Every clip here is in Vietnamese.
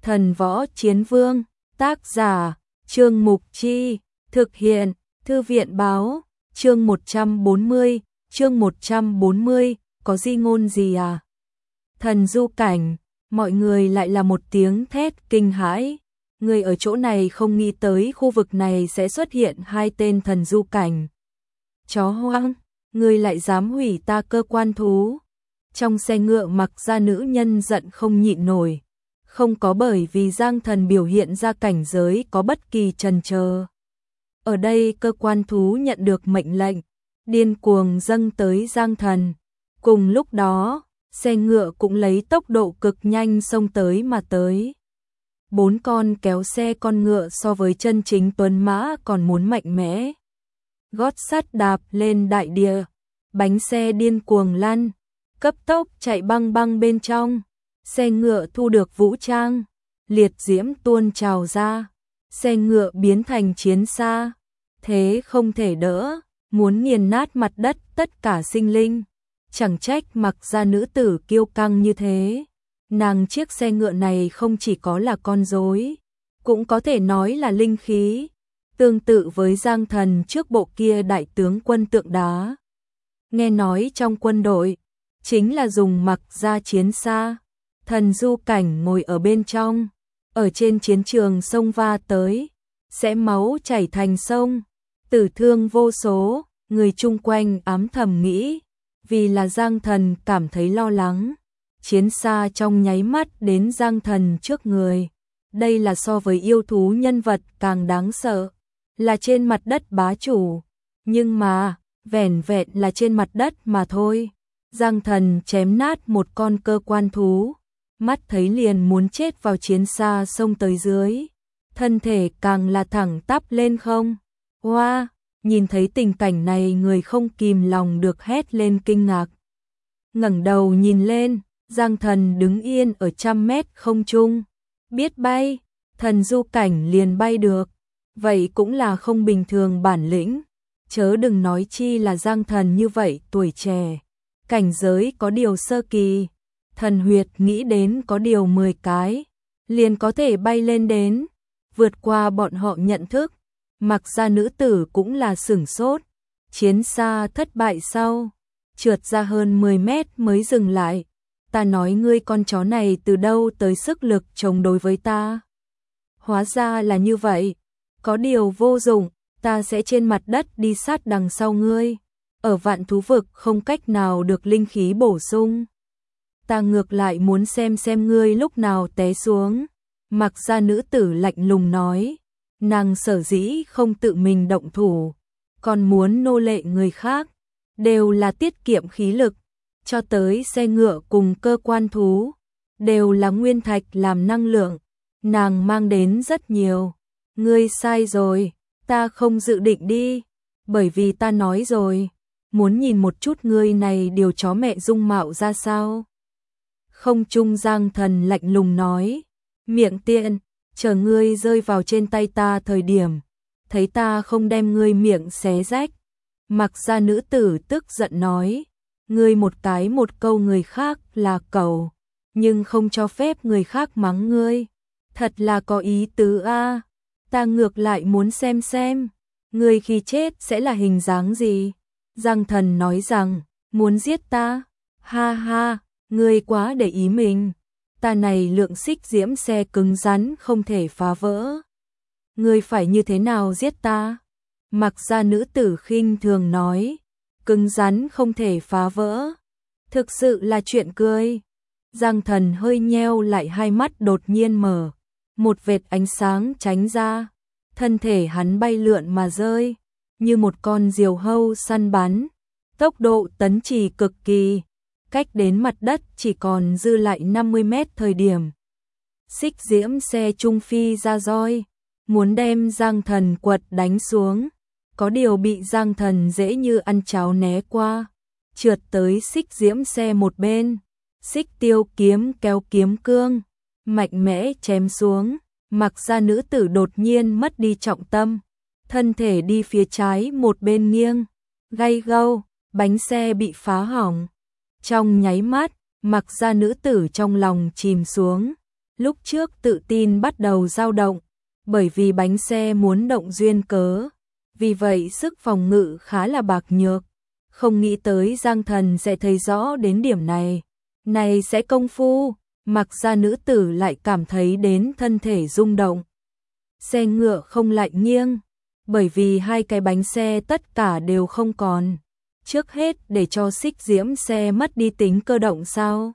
Thần Võ Chiến Vương, tác giả, Trương Mục Chi, thực hiện, Thư viện báo, chương 140, có di ngôn gì à? Thần du cảnh, mọi người lại là một tiếng thét kinh hãi. Người ở chỗ này không nghĩ tới khu vực này sẽ xuất hiện hai tên thần du cảnh. Chó hoang, người lại dám hủy ta cơ quan thú. Trong xe ngựa mặc ra nữ nhân giận không nhịn nổi. Không có bởi vì Giang Thần biểu hiện ra cảnh giới có bất kỳ chần chờ. Ở đây cơ quan thú nhận được mệnh lệnh, điên cuồng dâng tới Giang Thần. Cùng lúc đó, xe ngựa cũng lấy tốc độ cực nhanh xông tới mà tới. 4 con kéo xe con ngựa so với chân chính tuấn mã còn muốn mạnh mẽ. Gót sắt đạp lên đại địa, bánh xe điên cuồng lăn, cấp tốc chạy băng băng bên trong. Xe ngựa thu được vũ trang, liệt diễm tuôn trào ra, xe ngựa biến thành chiến xa, thế không thể đỡ, muốn nghiền nát mặt đất tất cả sinh linh. Chẳng trách mặc ra nữ tử kiêu căng như thế. Nàng chiếc xe ngựa này không chỉ có là con rối, cũng có thể nói là linh khí, tương tự với Giang Thần trước bộ kia đại tướng quân tượng đá. Nghe nói trong quân đội, chính là dùng mặc ra chiến xa, thần du cảnh ngồi ở bên trong, ở trên chiến trường sông va tới, sẽ máu chảy thành sông, tử thương vô số, người chung quanh ám thầm nghĩ, vì là Giang Thần cảm thấy lo lắng. Chiến xa trong nháy mắt đến Giang Thần trước người. Đây là so với yêu thú nhân vật càng đáng sợ, là trên mặt đất bá chủ. Nhưng mà, vẻn vẹn là trên mặt đất mà thôi. Giang Thần chém nát một con cơ quan thú, mắt thấy liền muốn chết vào chiến xa xông tới dưới. Thân thể càng là thẳng tắp lên không. Hoa, nhìn thấy tình cảnh này người không kìm lòng được hét lên kinh ngạc. Ngẩng đầu nhìn lên, Giang Thần đứng yên ở 100 mét không trung, biết bay, thần du cảnh liền bay được, vậy cũng là không bình thường bản lĩnh, chớ đừng nói chi là Giang Thần như vậy tuổi trẻ, cảnh giới có điều sơ kỳ, thần huyệt nghĩ đến có điều 10 cái, liền có thể bay lên đến, vượt qua bọn họ nhận thức, mặc ra nữ tử cũng là sửng sốt, chiến xa thất bại sau, trượt ra hơn 10 mét mới dừng lại. Ta nói ngươi con chó này từ đâu tới sức lực chống đối với ta. Hóa ra là như vậy, có điều vô dụng, ta sẽ trên mặt đất đi sát đằng sau ngươi. Ở vạn thú vực không cách nào được linh khí bổ sung. Ta ngược lại muốn xem ngươi lúc nào té xuống. Mặc ra nữ tử lạnh lùng nói, nàng sở dĩ không tự mình động thủ, còn muốn nô lệ người khác, đều là tiết kiệm khí lực. Cho tới xe ngựa cùng cơ quan thú, đều là nguyên thạch làm năng lượng, nàng mang đến rất nhiều. Ngươi sai rồi, ta không dự định đi, bởi vì ta nói rồi, muốn nhìn một chút ngươi này điều chó mẹ dung mạo ra sao. Không trung Giang Thần lạnh lùng nói, miệng tiện, chờ ngươi rơi vào trên tay ta thời điểm, thấy ta không đem ngươi miệng xé rách. Mặc ra nữ tử tức giận nói, ngươi một câu người khác là cẩu, nhưng không cho phép người khác mắng ngươi, thật là có ý tứ a. Ta ngược lại muốn xem, ngươi khi chết sẽ là hình dáng gì. Giang Thần nói rằng, muốn giết ta, ha ha, ngươi quá để ý mình, ta này lượng xích diễm xe cứng rắn không thể phá vỡ. Ngươi phải như thế nào giết ta? Mặc ra nữ tử khinh thường nói, cứng rắn không thể phá vỡ. Thực sự là chuyện cười. Giang Thần hơi nheo lại hai mắt đột nhiên mở. Một vệt ánh sáng tránh ra. Thân thể hắn bay lượn mà rơi. Như một con diều hâu săn bắn. Tốc độ tấn trì cực kỳ. Cách đến mặt đất chỉ còn dư lại 50 mét thời điểm. Xích diễm xe trung phi ra roi. Muốn đem Giang Thần quật đánh xuống. Có điều bị Giang Thần dễ như ăn cháo né qua, trượt tới xích diễm xe một bên, xích tiêu kiếm kéo kiếm cương, mạnh mẽ chém xuống, mặc ra nữ tử đột nhiên mất đi trọng tâm, thân thể đi phía trái một bên nghiêng, gay gâu, bánh xe bị phá hỏng. Trong nháy mắt, mặc ra nữ tử trong lòng chìm xuống, Lúc trước tự tin bắt đầu dao động, bởi vì bánh xe muốn động duyên cớ, vì vậy sức phòng ngự khá là bạc nhược. Không nghĩ tới Giang Thần sẽ thấy rõ đến điểm này. Này sẽ công phu, mặc ra nữ tử lại cảm thấy đến thân thể rung động. Xe ngựa không lại nghiêng, bởi vì hai cái bánh xe tất cả đều không còn. Trước hết để cho xích diễm xe mất đi tính cơ động sao?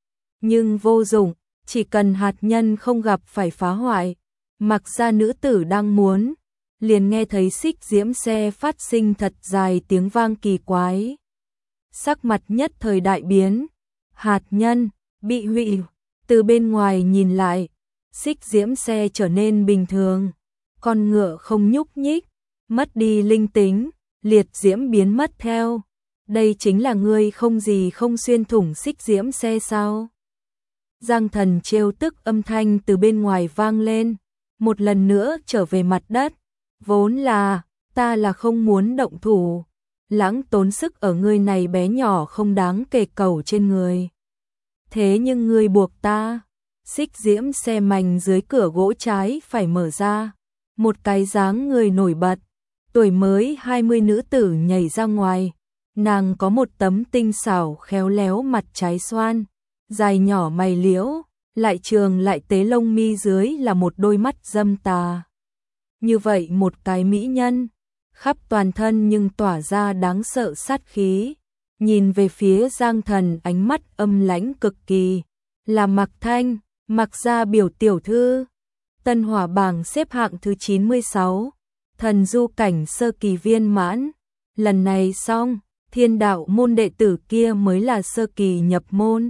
Nhưng vô dụng, chỉ cần hạt nhân không gặp phải phá hoại. Mặc ra nữ tử đang muốn, liền nghe thấy xích diễm xe phát sinh thật dài tiếng vang kỳ quái. Sắc mặt nhất thời đại biến, hạt nhân bị hủy, từ bên ngoài nhìn lại, xích diễm xe trở nên bình thường, con ngựa không nhúc nhích, mất đi linh tính, liệt diễm biến mất theo. Đây chính là ngươi không gì không xuyên thủng xích diễm xe sao? Giang Thần trêu tức âm thanh từ bên ngoài vang lên, một lần nữa trở về mặt đất. Vốn là, ta là không muốn động thủ, lãng tốn sức ở ngươi này bé nhỏ không đáng kể cẩu trên người. Thế nhưng ngươi buộc ta, xích diễm xe mảnh dưới cửa gỗ trái phải mở ra, một cái dáng người nổi bật, tuổi mới 20 nữ tử nhảy ra ngoài, nàng có một tấm tinh xảo khéo léo mặt trái xoan, dài nhỏ mày liễu, lại trường lại tế lông mi dưới là một đôi mắt dâm tà. Như vậy một cái mỹ nhân, khắp toàn thân nhưng tỏa ra đáng sợ sát khí, nhìn về phía Giang Thần ánh mắt âm lãnh cực kỳ, là Mạc Thanh, Mạc gia biểu tiểu thư. Tân Hỏa bảng xếp hạng thứ 96, thần du cảnh sơ kỳ viên mãn, lần này xong, Thiên đạo môn đệ tử kia mới là sơ kỳ nhập môn.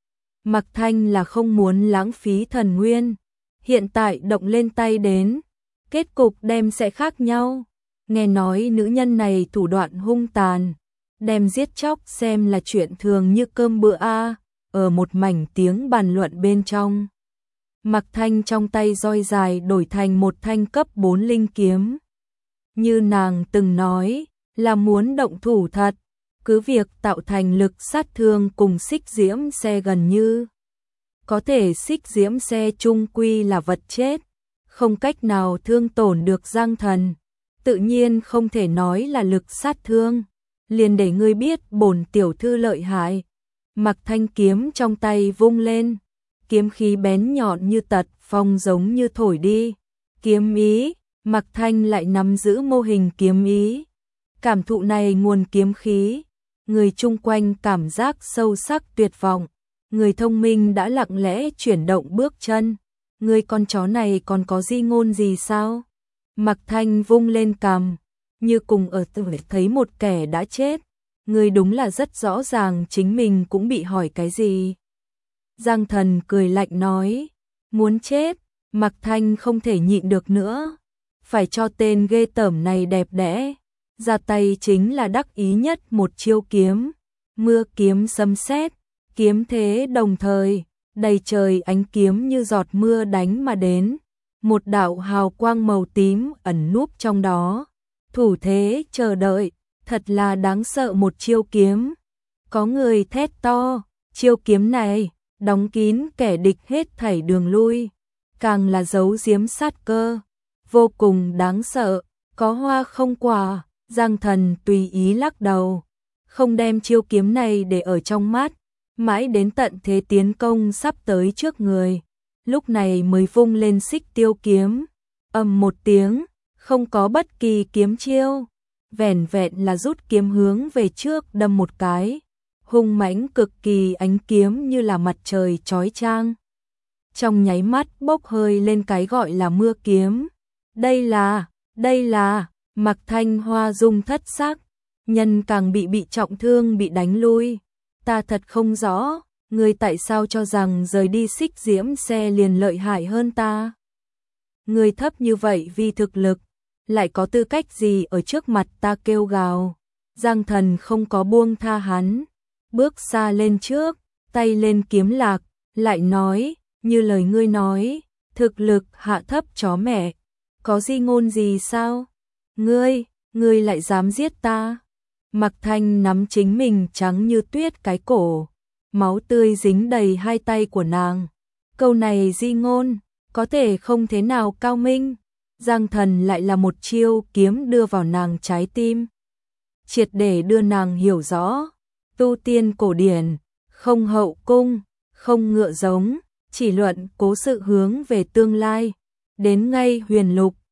Mạc Thanh là không muốn lãng phí thần nguyên, hiện tại động lên tay đến, kết cục đem sẽ khác nhau. Nghe nói nữ nhân này thủ đoạn hung tàn, đem giết chóc xem là chuyện thường như cơm bữa a. Ở một mảnh tiếng bàn luận bên trong, Mạc Thanh trong tay roi dài đổi thành một thanh cấp 4 linh kiếm. Như nàng từng nói, là muốn động thủ thật, cứ việc tạo thành lực sát thương cùng xích diễm xe gần như. Có thể xích diễm xe chung quy là vật chết, không cách nào thương tổn được Giang Thần, tự nhiên không thể nói là lực sát thương, liền để ngươi biết bổn tiểu thư lợi hại. Mạc Thanh kiếm trong tay vung lên, kiếm khí bén nhọn như tật phong giống như thổi đi, kiếm ý, Mạc Thanh lại nắm giữ mô hình kiếm ý. Cảm thụ này nguồn kiếm khí, người chung quanh cảm giác sâu sắc tuyệt vọng, người thông minh đã lặng lẽ chuyển động bước chân. Người con chó này còn có di ngôn gì sao? Mạc Thanh vung lên cằm, như cùng ở tuổi thấy một kẻ đã chết. Người đúng là rất rõ ràng chính mình cũng bị hỏi cái gì. Giang Thần cười lạnh nói, muốn chết, Mạc Thanh không thể nhịn được nữa, phải cho tên ghê tởm này đẹp đẽ. Ra tay chính là đắc ý nhất một chiêu kiếm, mưa kiếm sấm sét, kiếm thế đồng thời, đầy trời ánh kiếm như giọt mưa đánh mà đến, một đạo hào quang màu tím ẩn núp trong đó, thủ thế chờ đợi, thật là đáng sợ một chiêu kiếm. Có người thét to, chiêu kiếm này, đóng kín kẻ địch hết thảy đường lui, càng là giấu giếm sát cơ, vô cùng đáng sợ, có hoa không quả. Giang Thần tùy ý lắc đầu, không đem chiêu kiếm này để ở trong mắt, mãi đến tận thế tiến công sắp tới trước người, lúc này mới vung lên xích tiêu kiếm, ầm một tiếng, không có bất kỳ kiếm chiêu, vẻn vẹn là rút kiếm hướng về trước đâm một cái, hung mãnh cực kỳ, ánh kiếm như là mặt trời chói chang. Trong nháy mắt bốc hơi lên cái gọi là mưa kiếm. Đây là Mạc Thanh hoa dung thất sắc, nhân càng bị trọng thương bị đánh lui. Ta thật không rõ, ngươi tại sao cho rằng rời đi xích diễm xe liền lợi hại hơn ta? Ngươi thấp như vậy vì thực lực, lại có tư cách gì ở trước mặt ta kêu gào? Giang Thần không có buông tha hắn, bước xa lên trước, tay lên kiếm lạc, lại nói, như lời ngươi nói, thực lực hạ thấp chó mẹ, có di ngôn gì sao? Ngươi lại dám giết ta? Mạc Thanh nắm chính mình trắng như tuyết cái cổ, máu tươi dính đầy hai tay của nàng, Câu này di ngôn, có thể không thế nào cao minh, Giang Thần lại là một chiêu kiếm đưa vào nàng trái tim, triệt để đưa nàng hiểu rõ, tu tiên cổ điển, không hậu cung, không ngựa giống, chỉ luận cố sự hướng về tương lai, đến ngay huyền lục,